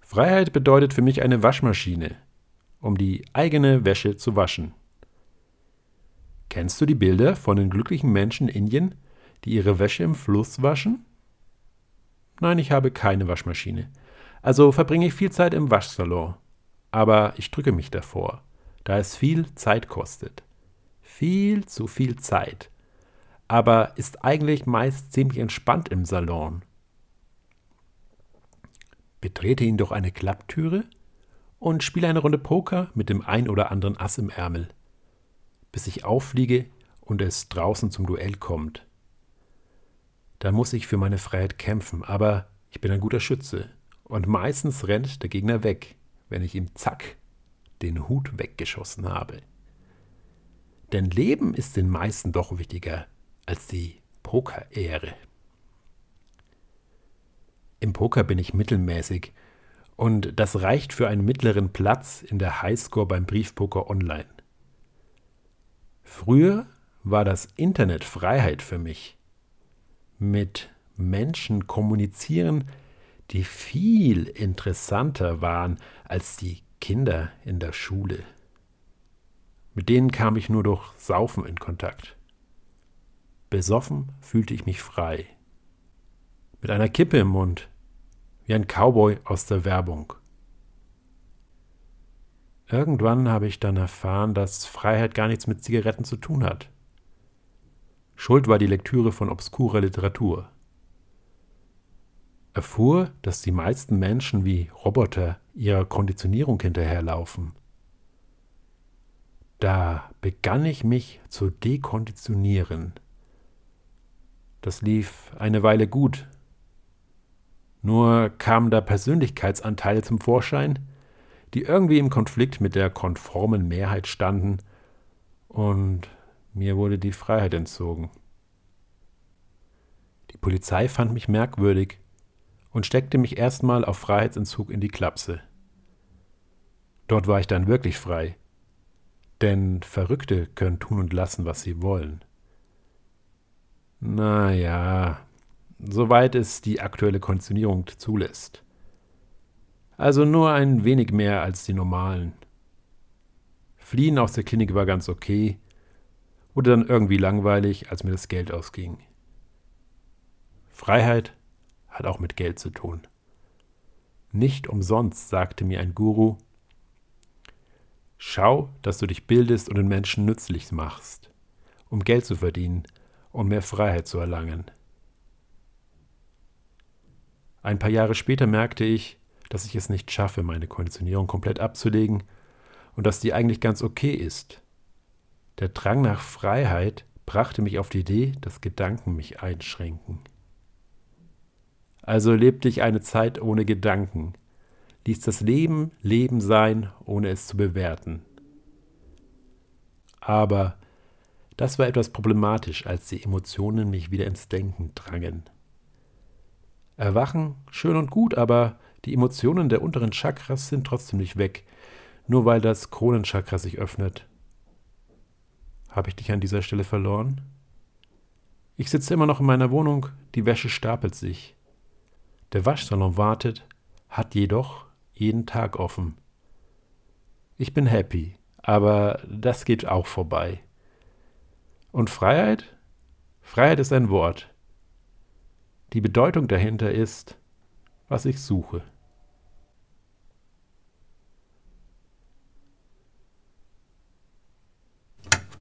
Freiheit bedeutet für mich eine Waschmaschine, um die eigene Wäsche zu waschen. Kennst du die Bilder von den glücklichen Menschen in Indien, die ihre Wäsche im Fluss waschen? Nein, ich habe keine Waschmaschine. Also verbringe ich viel Zeit im Waschsalon. Aber ich drücke mich davor, da es viel Zeit kostet. Viel zu viel Zeit. Aber ist eigentlich meist ziemlich entspannt im Salon. Betrete ihn durch eine Klapptüre und spiele eine Runde Poker mit dem ein oder anderen Ass im Ärmel, bis ich auffliege und es draußen zum Duell kommt. Da muss ich für meine Freiheit kämpfen, aber ich bin ein guter Schütze und meistens rennt der Gegner weg, wenn ich ihm zack den Hut weggeschossen habe. Denn Leben ist den meisten doch wichtiger als die Pokerehre. Im Poker bin ich mittelmäßig und das reicht für einen mittleren Platz in der Highscore beim Briefpoker online. Früher war das Internet Freiheit für mich. Mit Menschen kommunizieren, die viel interessanter waren als die Kinder in der Schule. Mit denen kam ich nur durch Saufen in Kontakt. Besoffen fühlte ich mich frei. Mit einer Kippe im Mund, wie ein Cowboy aus der Werbung. Irgendwann habe ich dann erfahren, dass Freiheit gar nichts mit Zigaretten zu tun hat. Schuld war die Lektüre von obskurer Literatur. Erfuhr, dass die meisten Menschen wie Roboter ihrer Konditionierung hinterherlaufen. Da begann ich mich zu dekonditionieren. Das lief eine Weile gut. Nur kamen da Persönlichkeitsanteile zum Vorschein, die irgendwie im Konflikt mit der konformen Mehrheit standen, und mir wurde die Freiheit entzogen. Die Polizei fand mich merkwürdig und steckte mich erstmal auf Freiheitsentzug in die Klapse. Dort war ich dann wirklich frei, denn Verrückte können tun und lassen, was sie wollen. Naja, soweit es die aktuelle Konditionierung zulässt. Also nur ein wenig mehr als die normalen. Fliehen aus der Klinik war ganz okay, wurde dann irgendwie langweilig, als mir das Geld ausging. Freiheit hat auch mit Geld zu tun. Nicht umsonst sagte mir ein Guru: Schau, dass du dich bildest und den Menschen nützlich machst, um Geld zu verdienen und mehr Freiheit zu erlangen. Ein paar Jahre später merkte ich, dass ich es nicht schaffe, meine Konditionierung komplett abzulegen und dass die eigentlich ganz okay ist. Der Drang nach Freiheit brachte mich auf die Idee, dass Gedanken mich einschränken. Also lebte ich eine Zeit ohne Gedanken, ließ das Leben Leben sein, ohne es zu bewerten. Aber das war etwas problematisch, als die Emotionen mich wieder ins Denken drangen. Erwachen, schön und gut, aber die Emotionen der unteren Chakras sind trotzdem nicht weg, nur weil das Kronenchakra sich öffnet. Habe ich dich an dieser Stelle verloren? Ich sitze immer noch in meiner Wohnung, die Wäsche stapelt sich. Der Waschsalon wartet, hat jedoch jeden Tag offen. Ich bin happy, aber das geht auch vorbei. Und Freiheit? Freiheit ist ein Wort. Die Bedeutung dahinter ist, was ich suche.